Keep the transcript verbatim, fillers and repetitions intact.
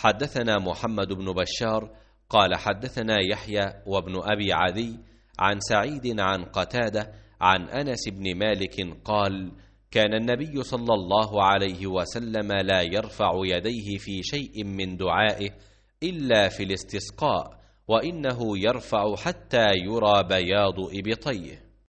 حدثنا محمد بن بشار قال حدثنا يحيى وابن أبي عدي عن سعيد عن قتادة عن أنس بن مالك قال: كان النبي صلى الله عليه وسلم لا يرفع يديه في شيء من دعائه إلا في الاستسقاء، وإنه يرفع حتى يرى بياض إبطيه.